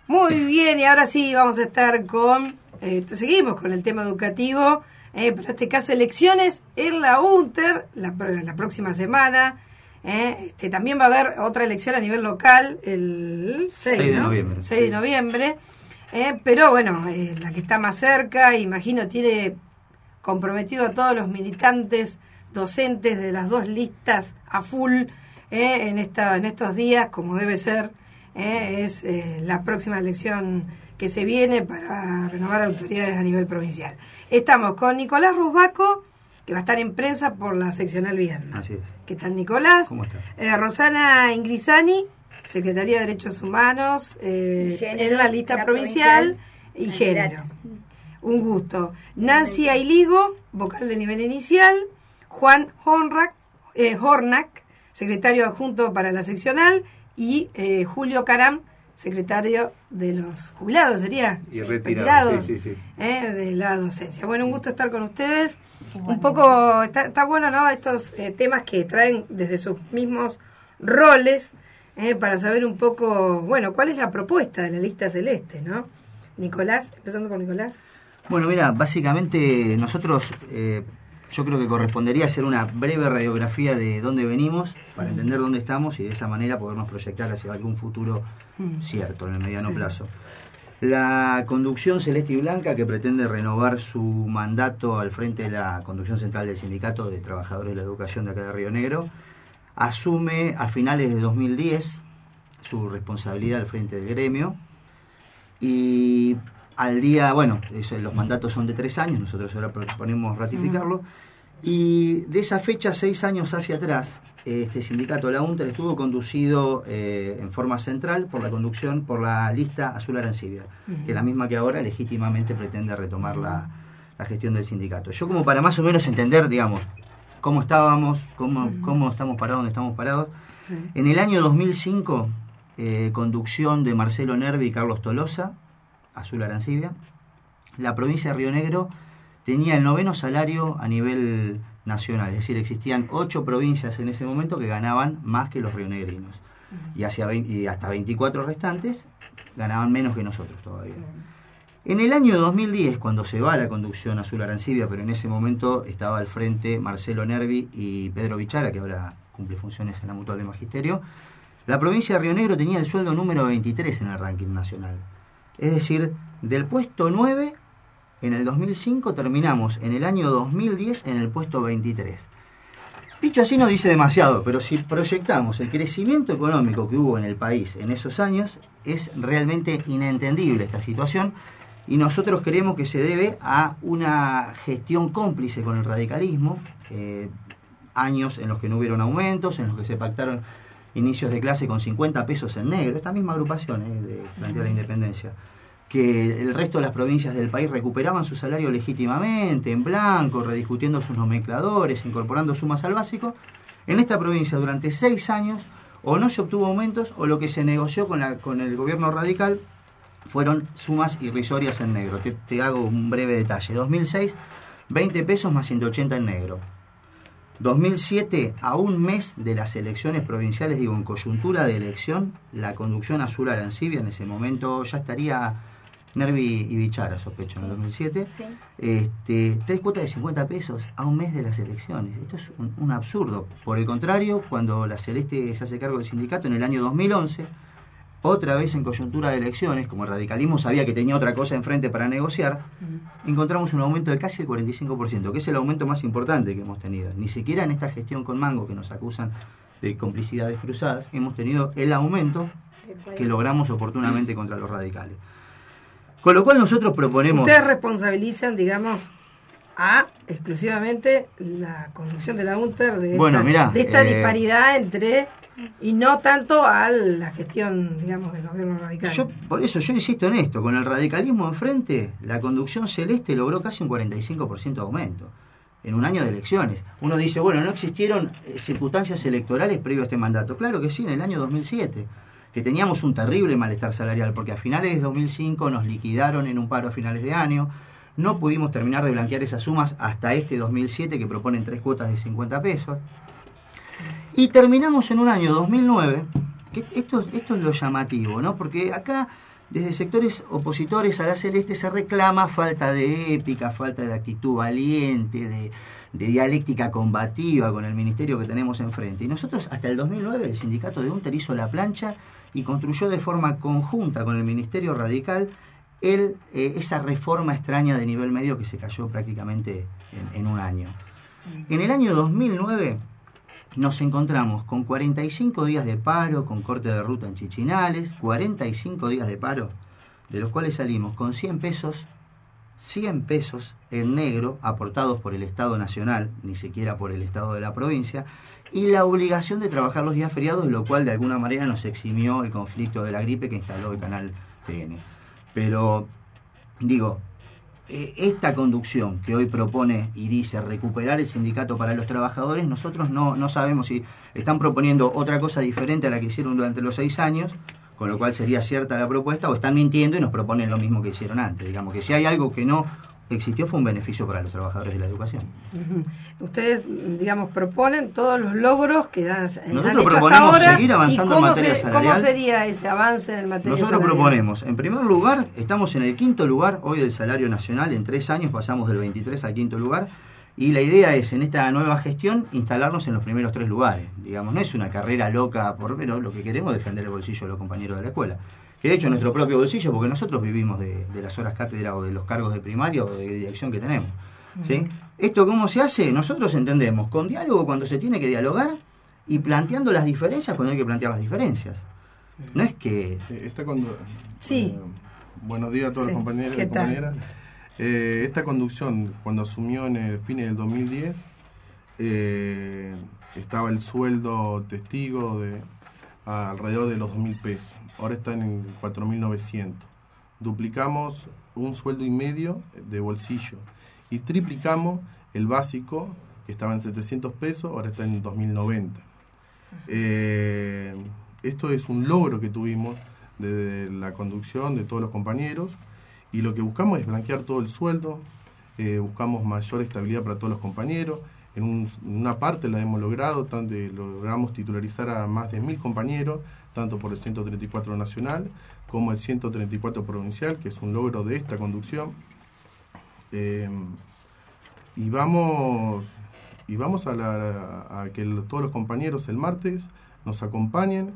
Muy bien, y ahora sí vamos a estar con, seguimos con el tema educativo, pero en este caso elecciones en la UNTER la próxima semana. También va a haber otra elección a nivel local el 6 de noviembre. 6 de noviembre. Pero bueno, la que está más cerca, imagino, tiene comprometido a todos los militantes docentes de las dos listas a full en estos días, como debe ser. Es la próxima elección que se viene para renovar autoridades a nivel provincial. Estamos con Nicolás Rusbaco, que va a estar en prensa por la seccional Viedma. Así es. ¿Qué tal, Nicolás? ¿Cómo estás? Rosana Ingrisani, Secretaría de Derechos Humanos, en la lista provincial y género. Un gusto. Nancy Ailigo, vocal de nivel inicial. Juan Hornack, secretario adjunto para la seccional. Y Julio Caram, secretario de los jubilados, ¿sería? Y retirados. Sí. De la docencia. Bueno, un gusto estar con ustedes. Un poco, está bueno, ¿no? Estos temas que traen desde sus mismos roles, para saber un poco, bueno, cuál es la propuesta de la lista celeste, ¿no? Nicolás, empezando por Nicolás. Bueno, mira, básicamente nosotros, yo creo que correspondería hacer una breve radiografía de dónde venimos, para entender dónde estamos y de esa manera podernos proyectar hacia algún futuro cierto en el mediano plazo. La conducción celeste y blanca, que pretende renovar su mandato al frente de la conducción central del Sindicato de Trabajadores de la Educación de acá de Río Negro, asume a finales de 2010 su responsabilidad al frente del gremio y al día, bueno, los mandatos son de 3 años, nosotros ahora proponemos ratificarlo, y de esa fecha, 6 años hacia atrás, este sindicato, la UNTER, estuvo conducido en forma central por la lista Azul Arancibia, que es la misma que ahora legítimamente pretende retomar la gestión del sindicato. Yo, como para más o menos entender, digamos, cómo estábamos, cómo estamos parados, dónde estamos parados, en el año 2005, conducción de Marcelo Nervi y Carlos Tolosa, Azul Arancibia, la provincia de Río Negro tenía el 9º salario a nivel nacional, es decir, existían 8 provincias en ese momento que ganaban más que los rionegrinos, y hasta 24 restantes ganaban menos que nosotros todavía. En el año 2010, cuando se va a la conducción Azul Arancibia, pero en ese momento estaba al frente Marcelo Nervi y Pedro Bichara, que ahora cumple funciones en la Mutual de Magisterio, la provincia de Río Negro tenía el sueldo número 23 en el ranking nacional. Es decir, del puesto 9 en el 2005 terminamos en el año 2010 en el puesto 23. Dicho así no dice demasiado, pero si proyectamos el crecimiento económico que hubo en el país en esos años, es realmente inentendible esta situación y nosotros creemos que se debe a una gestión cómplice con el radicalismo, años en los que no hubieron aumentos, en los que se pactaron inicios de clase con 50 pesos en negro, esta misma agrupación de Plantea la Independencia, que el resto de las provincias del país recuperaban su salario legítimamente, en blanco, rediscutiendo sus nomencladores, incorporando sumas al básico. En esta provincia durante 6 años o no se obtuvo aumentos o lo que se negoció con el gobierno radical fueron sumas irrisorias en negro. Te hago un breve detalle. 2006, 20 pesos más 180 en negro. 2007, a un mes de las elecciones provinciales, digo, en coyuntura de elección, la conducción Azul Arancibia, en ese momento ya estaría Nervi y Bichara, sospecho, en el 2007, 3 cuotas de 50 pesos a un mes de las elecciones. Esto es un absurdo. Por el contrario, cuando la Celeste se hace cargo del sindicato en el año 2011, otra vez en coyuntura de elecciones, como el radicalismo sabía que tenía otra cosa enfrente para negociar, encontramos un aumento de casi el 45%, que es el aumento más importante que hemos tenido. Ni siquiera en esta gestión con Mango, que nos acusan de complicidades cruzadas, hemos tenido el aumento que logramos oportunamente contra los radicales. Con lo cual nosotros proponemos... Ustedes responsabilizan, digamos, exclusivamente la conducción de la UNTER de esta disparidad entre... y no tanto a la gestión, digamos, del gobierno radical. Por eso yo insisto en esto, con el radicalismo enfrente, la conducción celeste logró casi un 45% de aumento en un año de elecciones. Uno dice, bueno, ¿no existieron circunstancias electorales previo a este mandato? Claro que sí, en el año 2007, que teníamos un terrible malestar salarial, porque a finales de 2005 nos liquidaron en un paro a finales de año, no pudimos terminar de blanquear esas sumas hasta este 2007, que proponen 3 cuotas de 50 pesos. Y terminamos en un año 2009, que esto es lo llamativo, ¿no? Porque acá Desde sectores opositores a la Celeste se reclama falta de épica, falta de actitud valiente, de dialéctica combativa con el ministerio que tenemos enfrente. Y nosotros, hasta el 2009, el sindicato de UNTER hizo la plancha y construyó de forma conjunta con el Ministerio Radical esa reforma extraña de nivel medio que se cayó prácticamente en un año. En el año 2009 nos encontramos con 45 días de paro, con corte de ruta en Chichinales, 45 días de paro, de los cuales salimos con 100 pesos en negro, aportados por el Estado Nacional, ni siquiera por el Estado de la provincia, y la obligación de trabajar los días feriados, lo cual de alguna manera nos eximió el conflicto de la gripe que instaló el canal TN. Pero, digo, esta conducción que hoy propone y dice recuperar el sindicato para los trabajadores, nosotros no sabemos si están proponiendo otra cosa diferente a la que hicieron durante los 6 años, con lo cual sería cierta la propuesta, o están mintiendo y nos proponen lo mismo que hicieron antes. Digamos que si hay algo que no existió fue un beneficio para los trabajadores de la educación. Ustedes, digamos, proponen todos los logros que han Nosotros proponemos hasta ahora, seguir avanzando en materia salarial. ¿Cómo sería ese avance en materia Nosotros salarial? proponemos, en primer lugar, estamos en el 5º lugar hoy del salario nacional, en 3 años pasamos del 23 al 5º lugar, y la idea es, en esta nueva gestión, instalarnos en los primeros 3 lugares. Digamos, no es una carrera loca, pero lo que queremos es defender el bolsillo de los compañeros de la escuela. Que de hecho nuestro propio bolsillo, porque nosotros vivimos de las horas cátedra o de los cargos de primaria o de dirección que tenemos. ¿Sí? ¿Esto cómo se hace? Nosotros entendemos, con diálogo cuando se tiene que dialogar y planteando las diferencias cuando hay que plantear las diferencias. No es que... buenos días a todos los compañeros y compañeras. Esta conducción, cuando asumió en el fin del 2010, estaba el sueldo testigo de alrededor de los 2.000 pesos. Ahora están en 4.900. Duplicamos un sueldo y medio de bolsillo. Y triplicamos el básico, que estaba en 700 pesos, ahora está en 2.090. Esto es un logro que tuvimos de la conducción de todos los compañeros. Y lo que buscamos es blanquear todo el sueldo, buscamos mayor estabilidad para todos los compañeros. En una parte la hemos logrado, logramos titularizar a más de 1.000 compañeros, tanto por el 134 nacional como el 134 provincial, que es un logro de esta conducción. Y vamos a que todos los compañeros el martes nos acompañen,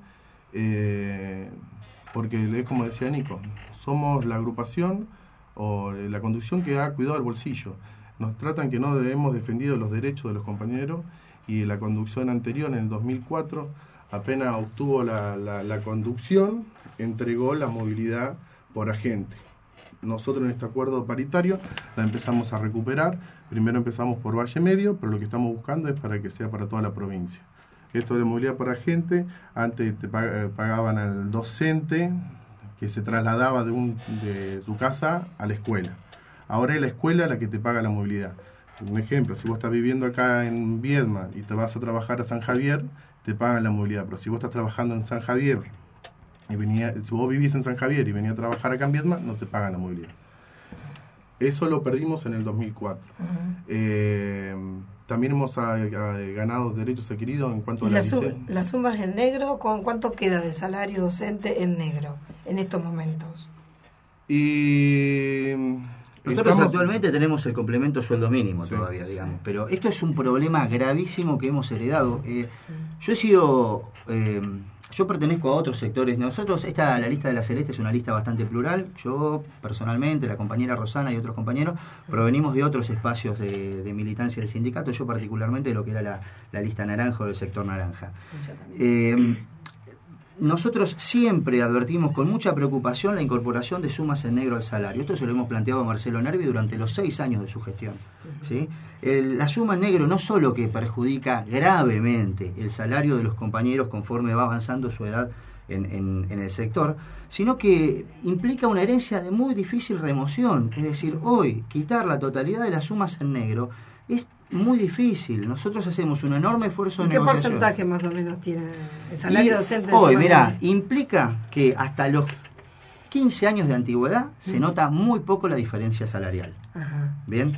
porque es como decía Nico, somos la agrupación o la conducción que ha cuidado el bolsillo. Nos tratan que no hemos defendido los derechos de los compañeros, y la conducción anterior, en el 2004, apenas obtuvo la conducción, entregó la movilidad por agente. Nosotros en este acuerdo paritario la empezamos a recuperar. Primero empezamos por Valle Medio, pero lo que estamos buscando es para que sea para toda la provincia. Esto de movilidad por agente, antes te pagaban al docente que se trasladaba de su casa a la escuela. Ahora es la escuela la que te paga la movilidad. Un ejemplo, si vos estás viviendo acá en Viedma y te vas a trabajar a San Javier, te pagan la movilidad. Pero si vos estás trabajando en San Javier, si vos vivís en San Javier y venías a trabajar acá en Viedma, no te pagan la movilidad. Eso lo perdimos en el 2004. También hemos ganado derechos adquiridos en cuanto a las sumas en negro. ¿Con cuánto queda de salario docente en negro en estos momentos? Nosotros actualmente tenemos el complemento sueldo mínimo todavía, digamos, pero esto es un problema gravísimo que hemos heredado. Yo pertenezco a otros sectores. Nosotros, la lista de la Celeste es una lista bastante plural. Yo, personalmente, la compañera Rosana y otros compañeros, provenimos de otros espacios de militancia del sindicato. Yo, particularmente, de lo que era la lista naranja o el sector naranja. Nosotros siempre advertimos con mucha preocupación la incorporación de sumas en negro al salario. Esto se lo hemos planteado a Marcelo Nervi durante los 6 años de su gestión. ¿Sí? La suma en negro no solo que perjudica gravemente el salario de los compañeros conforme va avanzando su edad en el sector, sino que implica una herencia de muy difícil remoción. Es decir, hoy quitar la totalidad de las sumas en negro es muy difícil. Nosotros hacemos un enorme esfuerzo de negociación. ¿Qué porcentaje más o menos tiene el salario docente? Hoy, mirá, implica que hasta los 15 años de antigüedad se nota muy poco la diferencia salarial. Ajá. Bien.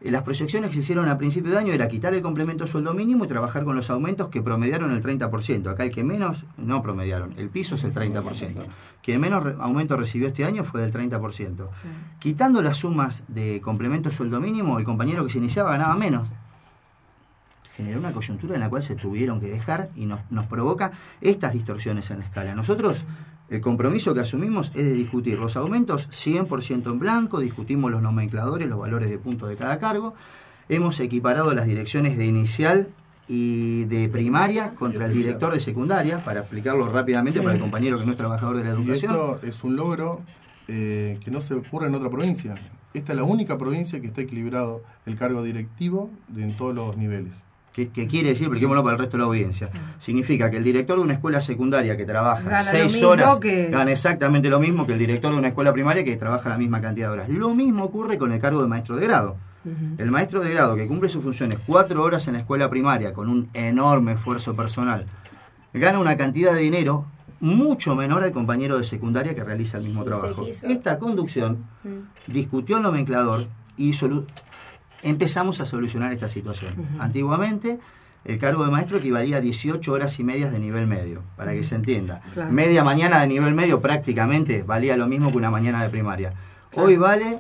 Las proyecciones que se hicieron a principio de año era quitar el complemento sueldo mínimo y trabajar con los aumentos que promediaron el 30%. Acá el que menos, no promediaron, el piso es el 30%. Quien menos aumento recibió este año fue del 30%. Sí. Quitando las sumas de complemento sueldo mínimo, el compañero que se iniciaba ganaba menos. Generó una coyuntura en la cual se tuvieron que dejar y nos provoca estas distorsiones en la escala. Nosotros, el compromiso que asumimos es de discutir los aumentos 100% en blanco, discutimos los nomencladores, los valores de punto de cada cargo, hemos equiparado las direcciones de inicial y de primaria contra el director de secundaria, para explicarlo rápidamente para el compañero que no es trabajador de la educación. Y esto es un logro que no se ocurre en otra provincia. Esta es la única provincia que está equilibrado el cargo directivo en todos los niveles. ¿Qué quiere decir? Expliquémoslo para el resto de la audiencia. Significa que el director de una escuela secundaria que trabaja gana 6 horas gana exactamente lo mismo que el director de una escuela primaria que trabaja la misma cantidad de horas. Lo mismo ocurre con el cargo de maestro de grado. El maestro de grado que cumple sus funciones 4 horas en la escuela primaria con un enorme esfuerzo personal gana una cantidad de dinero mucho menor al compañero de secundaria que realiza el mismo trabajo. Esta conducción discutió el nomenclador y empezamos a solucionar esta situación. Antiguamente, el cargo de maestro equivalía a 18 horas y medias de nivel medio, para que se entienda. Claro. Media mañana de nivel medio prácticamente valía lo mismo que una mañana de primaria. Claro. Hoy vale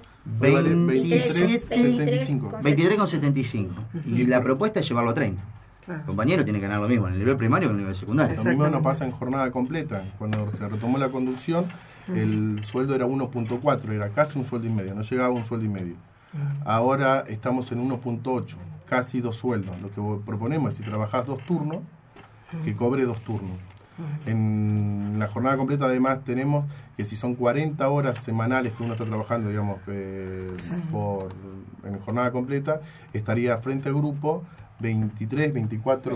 23,75. Y la propuesta es llevarlo a 30. Claro. El compañero tiene que ganar lo mismo en el nivel primario que en el nivel secundario. Lo mismo nos pasa en jornada completa. Cuando se retomó la conducción, el sueldo era 1.4, era casi un sueldo y medio, no llegaba a un sueldo y medio. Ahora estamos en 1.8, casi 2 sueldos. Lo que proponemos es, si trabajás 2 turnos, que cobre 2 turnos. En la jornada completa además tenemos que si son 40 horas semanales que uno está trabajando, digamos, en jornada completa, estaría frente al grupo 24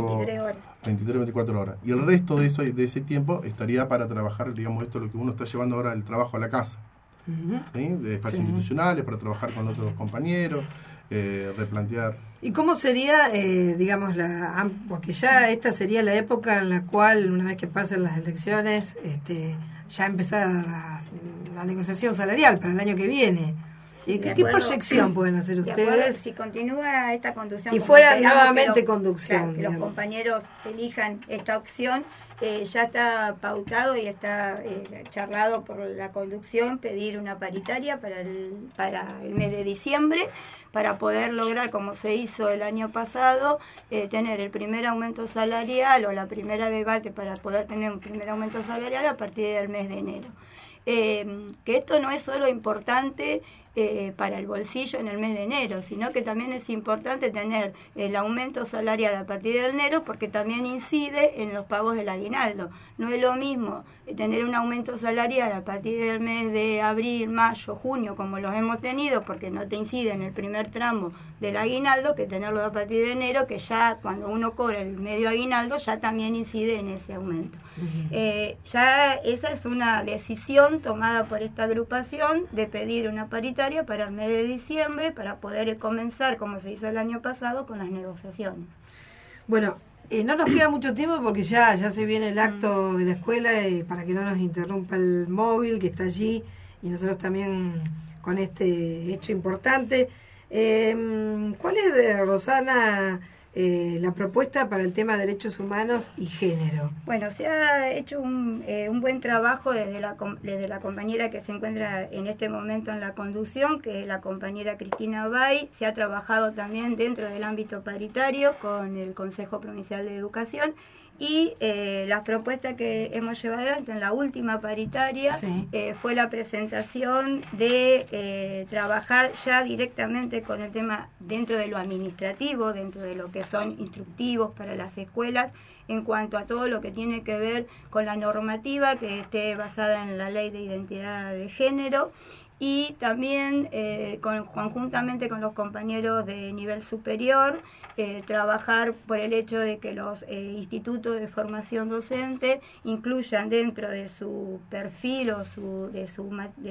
horas. Y el resto de ese tiempo estaría para trabajar, digamos, esto es lo que uno está llevando ahora, el trabajo a la casa. ¿Sí? De espacios institucionales, para trabajar con otros compañeros, replantear. ¿Y cómo sería, digamos, porque ya esta sería la época en la cual, una vez que pasen las elecciones, ya empezará la negociación salarial para el año que viene? ¿Qué proyección pueden hacer ustedes? Si continúa esta conducción, si fuera nuevamente conducción, que los compañeros elijan esta opción, ya está pautado y está charlado por la conducción pedir una paritaria para el mes de diciembre, para poder lograr, como se hizo el año pasado, tener el primer aumento salarial o la primera debate para poder tener un primer aumento salarial a partir del mes de enero. Que esto no es solo importante para el bolsillo en el mes de enero, sino que también es importante tener el aumento salarial a partir de enero, porque también incide en los pagos del aguinaldo. No es lo mismo tener un aumento salarial a partir del mes de abril, mayo, junio, como los hemos tenido, porque no te incide en el primer tramo del aguinaldo, que tenerlo a partir de enero, que ya cuando uno cobra el medio aguinaldo ya también incide en ese aumento. Ya esa es una decisión tomada por esta agrupación de pedir una paritaria para el mes de diciembre, para poder comenzar, como se hizo el año pasado, con las negociaciones. Bueno, no nos queda mucho tiempo porque ya se viene el acto de la escuela, para que no nos interrumpa el móvil que está allí, y nosotros también con este hecho importante. ¿Cuál es, Rosana, la propuesta para el tema de derechos humanos y género? Bueno, se ha hecho un buen trabajo desde la compañera que se encuentra en este momento en la conducción, que es la compañera Cristina Bay. Se ha trabajado también dentro del ámbito paritario con el Consejo Provincial de Educación, y las propuestas que hemos llevado adelante en la última paritaria fue la presentación de trabajar ya directamente con el tema dentro de lo administrativo, dentro de lo que son instructivos para las escuelas, en cuanto a todo lo que tiene que ver con la normativa que esté basada en la Ley de Identidad de Género, y también conjuntamente con los compañeros de nivel superior, trabajar por el hecho de que los institutos de formación docente incluyan dentro de su perfil o de su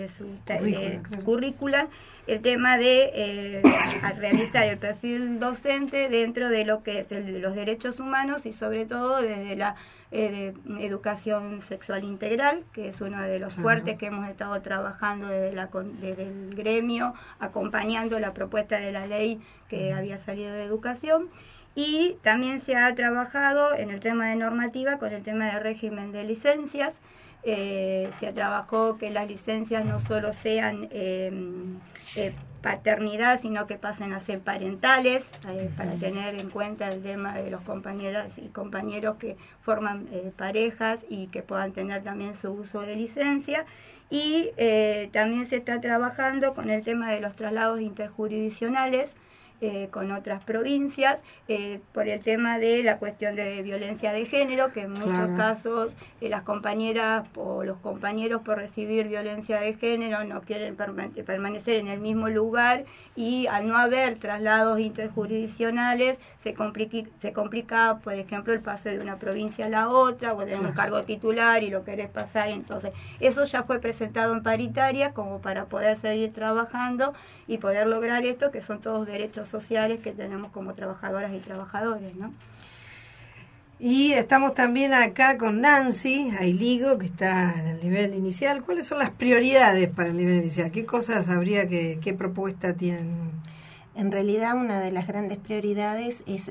currícula el tema de realizar el perfil docente dentro de lo que es los derechos humanos, y sobre todo desde la de educación sexual integral, que es uno de los fuertes que hemos estado trabajando desde el gremio, acompañando la propuesta de la ley que había salido de educación. Y también se ha trabajado en el tema de normativa con el tema de régimen de licencias. Se trabajó que las licencias no solo sean paternidad, sino que pasen a ser parentales, para tener en cuenta el tema de los compañeras y compañeros que forman parejas y que puedan tener también su uso de licencia. Y también se está trabajando con el tema de los traslados interjurisdiccionales con otras provincias, por el tema de la cuestión de violencia de género, que en muchos casos las compañeras o los compañeros, por recibir violencia de género, no quieren permanecer en el mismo lugar, y al no haber traslados interjurisdiccionales se complica, por ejemplo, el paso de una provincia a la otra, o de un cargo titular y lo querés pasar. Entonces eso ya fue presentado en paritaria como para poder seguir trabajando y poder lograr esto, que son todos derechos sociales que tenemos como trabajadoras y trabajadores, ¿no? Y estamos también acá con Nancy Ailigo, que está en el nivel inicial. ¿Cuáles son las prioridades para el nivel inicial? ¿Qué cosas habría qué propuesta tienen? En realidad, una de las grandes prioridades es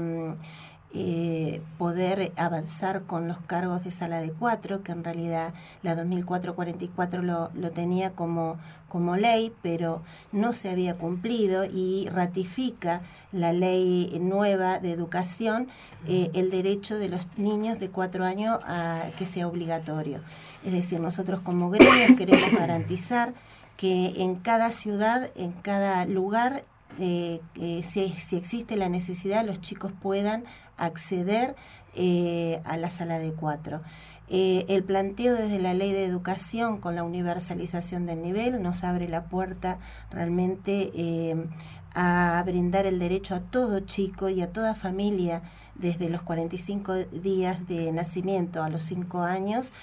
poder avanzar con los cargos de sala de 4, que en realidad la 2444 lo tenía como ley, pero no se había cumplido, y ratifica la ley nueva de educación el derecho de los niños de 4 años a que sea obligatorio. Es decir, nosotros como gremio queremos garantizar que en cada ciudad, en cada lugar, si existe la necesidad, los chicos puedan acceder a la sala de 4. El planteo desde la ley de educación con la universalización del nivel nos abre la puerta realmente a brindar el derecho a todo chico y a toda familia desde los 45 días de nacimiento a los 5 años,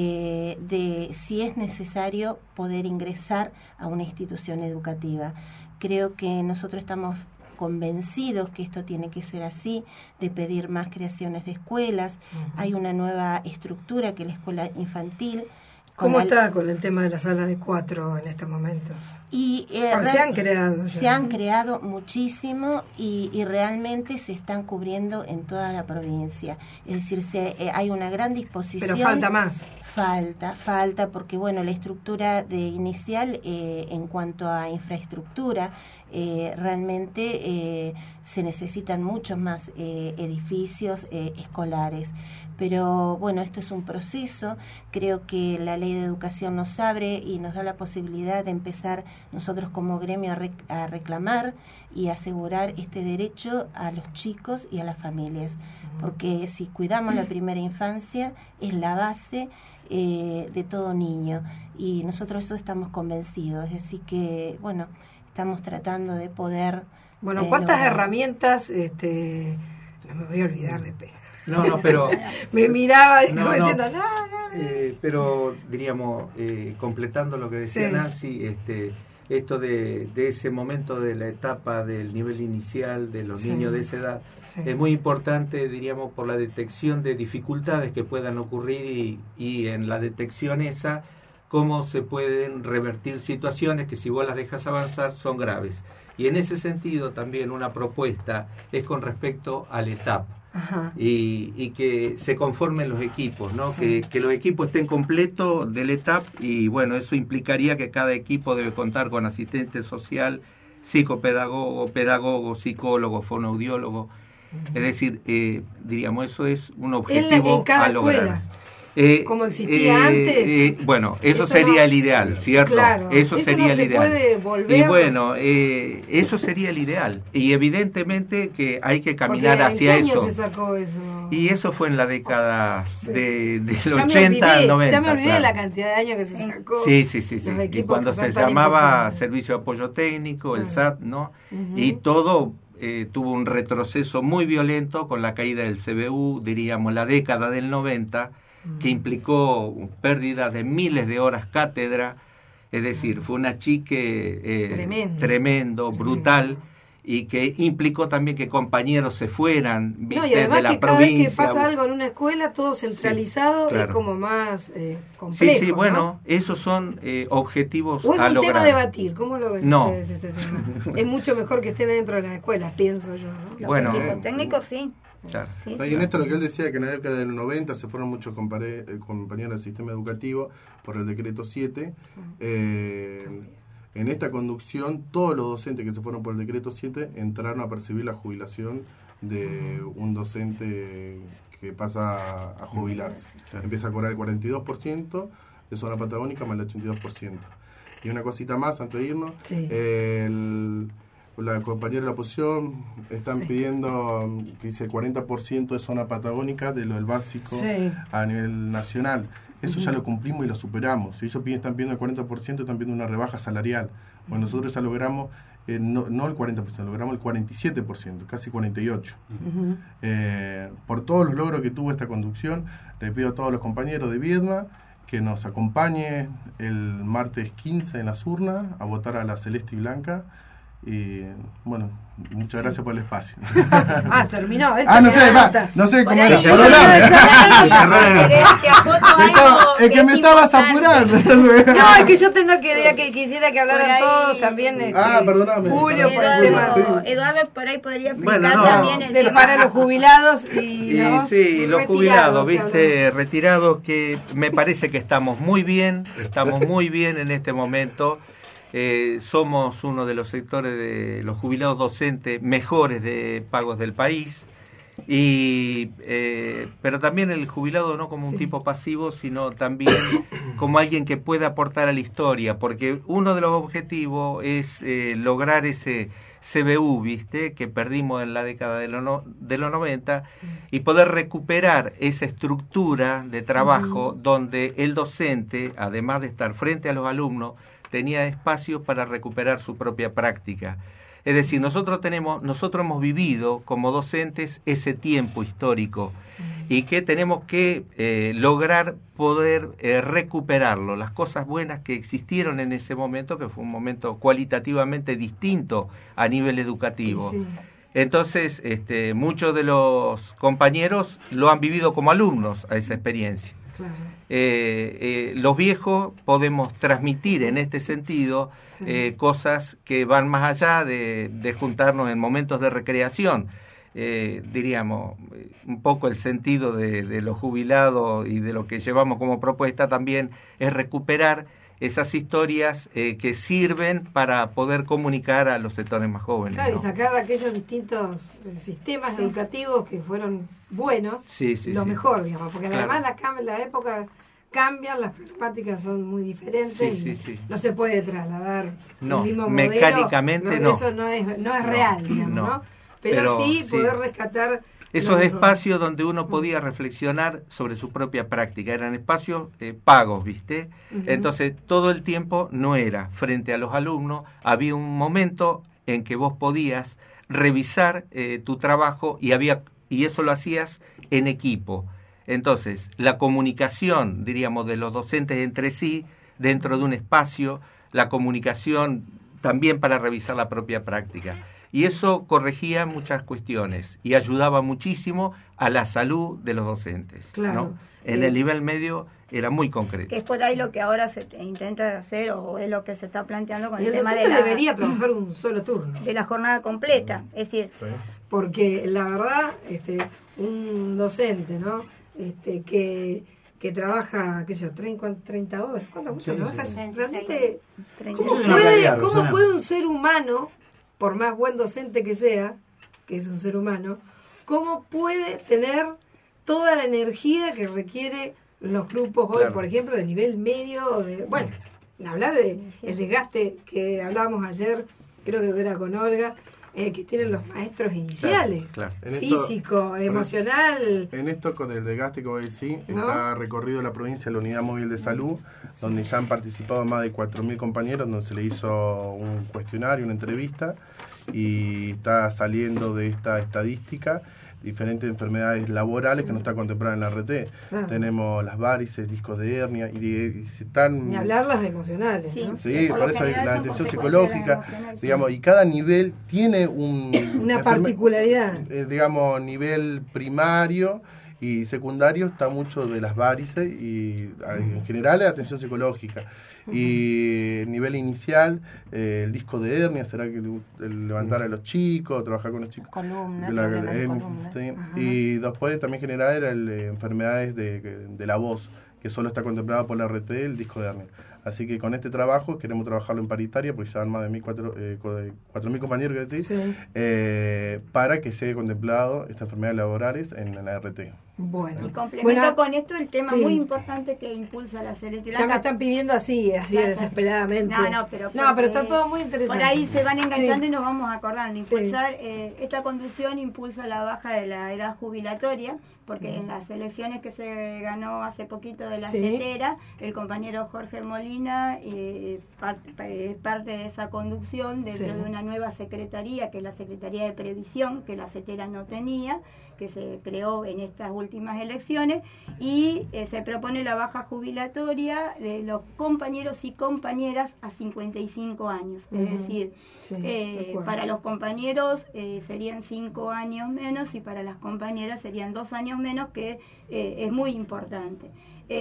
de si es necesario poder ingresar a una institución educativa. Creo que nosotros estamos convencidos que esto tiene que ser así, de pedir más creaciones de escuelas. Hay una nueva estructura que es la escuela infantil. ¿Cómo está con el tema de la sala de 4 en estos momentos? Se han creado ya. Se han creado muchísimo y realmente se están cubriendo en toda la provincia. Es decir, hay una gran disposición. Pero falta más. Falta porque, bueno, la estructura inicial en cuanto a infraestructura, realmente se necesitan muchos más edificios escolares. Pero bueno, esto es un proceso. Creo que la ley de educación nos abre y nos da la posibilidad de empezar nosotros como gremio a reclamar y asegurar este derecho a los chicos y a las familias. Porque si cuidamos la primera infancia, es la base de todo niño. Y nosotros eso estamos convencidos. Así que, bueno, estamos tratando de poder... Bueno, ¿cuántas herramientas? No me voy a olvidar de Pedro. No, pero... me miraba y como diciendo, no. Pero, diríamos, completando lo que decía Nancy, esto de ese momento de la etapa del nivel inicial de los niños de esa edad, es muy importante, diríamos, por la detección de dificultades que puedan ocurrir y en la detección esa, cómo se pueden revertir situaciones que, si vos las dejas avanzar, son graves. Y en ese sentido también una propuesta es con respecto al ETAP. Y que se conformen los equipos, ¿no? Que los equipos estén completos del ETAP, y bueno, eso implicaría que cada equipo debe contar con asistente social, psicopedagogo, pedagogo, psicólogo, fonoaudiólogo. Es decir, diríamos, eso es un objetivo en cada a lograr. Escuela. Como existía antes. Bueno, eso sería el ideal, ¿cierto? Claro, eso sería el ideal. Puede volver. Y bueno, eso sería el ideal. Y evidentemente que hay que caminar hacia ¿en qué eso. año se sacó eso? Y eso fue en la década del 80 al 90. Ya me olvidé claro. La cantidad de años que se sacó. Sí. Y cuando se llamaba Servicio de Apoyo Técnico, el SAT, ¿no? Y todo tuvo un retroceso muy violento con la caída del CBU, diríamos, la década del 90, que implicó pérdidas de miles de horas cátedra. Es decir, fue un achique tremendo, brutal, y que implicó también que compañeros se fueran, ¿viste? No, y además de la que cada provincia. vez que pasa algo en una escuela, todo centralizado, sí, claro. es como más complejo. Sí, bueno, ¿no? Esos son objetivos ¿O es a un lograr. tema de debatir? ¿Cómo lo ven No. ustedes este tema? Es mucho mejor que estén dentro de las escuelas, pienso yo, ¿no? Bueno, Los técnicos sí. Claro. Sí, Y en esto lo que él decía, que en la década del 90 se fueron muchos compañeros del sistema educativo por el decreto 7. En esta conducción, todos los docentes que se fueron por el decreto 7 entraron a percibir la jubilación de un docente que pasa a jubilarse. Empieza a cobrar el 42% de zona patagónica más el 82%. Y una cosita más antes de irnos. Sí. La compañera de la oposición están pidiendo que dice el 40% de zona patagónica de lo del básico a nivel nacional. Eso ya lo cumplimos y lo superamos. Si ellos están pidiendo el 40%, están pidiendo una rebaja salarial. Bueno, nosotros ya logramos, no el 40%, logramos el 47%, casi 48%. Por todos los logros que tuvo esta conducción, le pido a todos los compañeros de Viedma que nos acompañe el martes 15 en las urnas a votar a la celeste y blanca. Y bueno, muchas gracias por el espacio. Terminó. No sé cómo es. Es que me estabas apurando. No, es que yo quisiera que hablaran todos también. Perdóname. Julio, por el tema. Eduardo por ahí podría explicar también el tema. Para los jubilados y los jubilados, ¿viste? Retirados, que me parece que estamos muy bien en este momento. Somos uno de los sectores de los jubilados docentes mejores de pagos del país, pero también el jubilado no como un tipo pasivo, sino también como alguien que puede aportar a la historia, porque uno de los objetivos es lograr ese CBU, ¿viste? Que perdimos en la década de los 90, y poder recuperar esa estructura de trabajo donde el docente, además de estar frente a los alumnos, tenía espacio para recuperar su propia práctica. Es decir, nosotros hemos vivido como docentes ese tiempo histórico y que tenemos que lograr poder recuperarlo, las cosas buenas que existieron en ese momento, que fue un momento cualitativamente distinto a nivel educativo. Sí. Entonces, muchos de los compañeros lo han vivido como alumnos a esa experiencia. Claro. Los viejos podemos transmitir en este sentido cosas que van más allá de juntarnos en momentos de recreación. Diríamos, un poco el sentido de los jubilados y de lo que llevamos como propuesta también es recuperar esas historias que sirven para poder comunicar a los sectores más jóvenes. Claro, ¿no? Y sacar aquellos distintos sistemas educativos que fueron buenos, lo mejor, digamos, porque además la época cambian, las problemáticas son muy diferentes no se puede trasladar el mismo modelo. Mecánicamente Eso no es real, digamos, ¿no? Pero sí poder rescatar esos espacios donde uno podía reflexionar sobre su propia práctica. Eran espacios pagos, ¿viste? Entonces, todo el tiempo no era frente a los alumnos. Había un momento en que vos podías revisar tu trabajo y eso lo hacías en equipo. Entonces, la comunicación, diríamos, de los docentes entre sí, dentro de un espacio, la comunicación también para revisar la propia práctica. Y eso corregía muchas cuestiones y ayudaba muchísimo a la salud de los docentes. Claro. ¿No? En el nivel medio era muy concreto. Que es por ahí lo que ahora se intenta hacer o es lo que se está planteando con el tema de debería trabajar un solo turno. De la jornada completa, es decir... Porque la verdad, un docente, ¿no? Que trabaja, qué sé yo, 30 horas. ¿Cuánto mucho trabaja? Realmente, ¿cómo puede un ser humano, por más buen docente que sea, que es un ser humano, cómo puede tener toda la energía que requiere los grupos hoy, por ejemplo, de nivel medio, hablar de el desgaste que hablábamos ayer, creo que era con Olga, que tienen los maestros iniciales, físico, emocional. En esto con el desgaste que voy a decir, está recorrido la provincia la unidad móvil de salud, donde ya han participado más de 4.000 compañeros, donde se le hizo un cuestionario, una entrevista, y está saliendo de esta estadística diferentes enfermedades laborales que no están contempladas en la RT. Claro. Tenemos las varices, discos de hernia, y si están... Ni hablar las emocionales, Sí. ¿no? Sí, por eso hay la son atención consecuencias psicológica, de las emociones, digamos, y cada nivel tiene Una particularidad. Digamos, nivel primario y secundario está mucho de las varices y en general la atención psicológica. Y nivel inicial, el disco de hernia será que el levantar a los chicos, trabajar con los chicos. Columna, problemas de columna. Sí. Y después también general era enfermedades de la voz, que solo está contemplado por la RT, el disco de hernia. Así que con este trabajo queremos trabajarlo en paritaria, porque ya van más de 4.000 compañeros, que decir, Sí. para que sea contemplado estas enfermedades laborales en la RT. Bueno. Y complemento Bueno, con esto el tema sí. muy importante que impulsa la selectividad. Ya me están pidiendo así desesperadamente. No, pero está todo muy interesante. Por ahí se van enganchando Sí. y nos vamos acordando. Impulsar, esta conducción impulsa la baja de la edad jubilatoria, porque en las elecciones que se ganó hace poquito de la Sí. CETERA, el compañero Jorge Molina es parte de esa conducción dentro Sí. de una nueva secretaría, que es la Secretaría de Previsión, que la CETERA no tenía, que se creó en estas últimas elecciones, y se propone la baja jubilatoria de los compañeros y compañeras a 55 años. Es decir, Sí, de acuerdo. para los compañeros serían 5 años menos y para las compañeras serían 2 años menos, que es muy importante.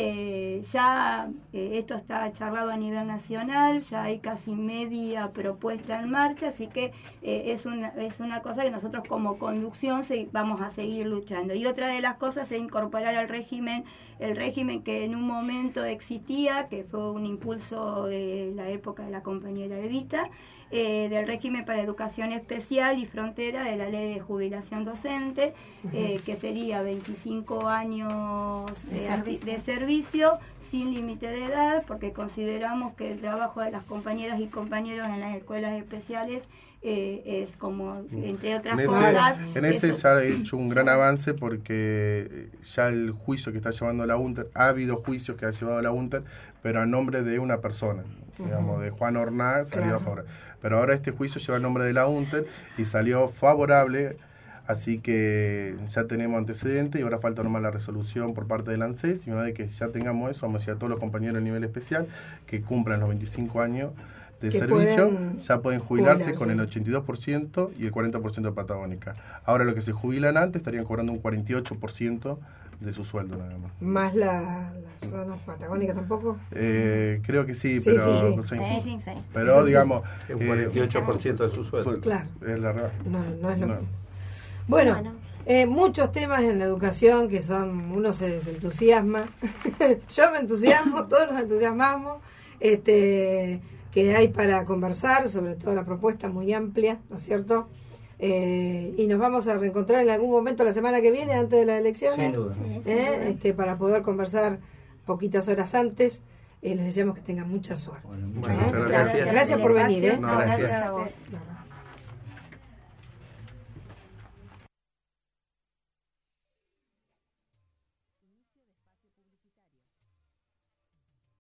Esto está charlado a nivel nacional, ya hay casi media propuesta en marcha, así que es una cosa que nosotros como conducción vamos a seguir luchando. Y otra de las cosas es incorporar al régimen, el régimen que en un momento existía, que fue un impulso de la época de la compañera Evita, del régimen para educación especial y frontera de la ley de jubilación docente, que sería 25 años de servicio sin límite de edad, porque consideramos que el trabajo de las compañeras y compañeros en las escuelas especiales es como, entre otras cosas... En ese se ha hecho un gran avance, porque ya el juicio que está llevando la UNTER, ha habido juicios que ha llevado la UNTER, pero a nombre de una persona, digamos, de Juan Hornar, salió a favor. Pero ahora este juicio lleva el nombre de la UNTER y salió favorable, así que ya tenemos antecedentes y ahora falta nomás la resolución por parte del ANSES, y una vez que ya tengamos eso, vamos a decir a todos los compañeros a nivel especial que cumplan los 25 años de que servicio, ya pueden jubilarse con el 82% y el 40% de patagónica. Ahora los que se jubilan antes estarían cobrando un 48% de su sueldo nada más. ¿Más la zona patagónica tampoco? Creo que sí, Sí, pero sí. Sí. pero Eso sí. digamos Un 48% de su sueldo. Claro. es la verdad. No es lo No. mismo. Bueno, muchos temas en la educación que uno se desentusiasma. Yo me entusiasmo, todos nos entusiasmamos. Que hay para conversar, sobre todo la propuesta muy amplia, ¿no es cierto? Y nos vamos a reencontrar en algún momento la semana que viene, antes de las elecciones, Sin duda. para poder conversar poquitas horas antes. Les deseamos que tengan mucha suerte. Bueno, Bueno, Muchas gracias. Gracias por venir. No, Gracias. gracias a vos. Claro.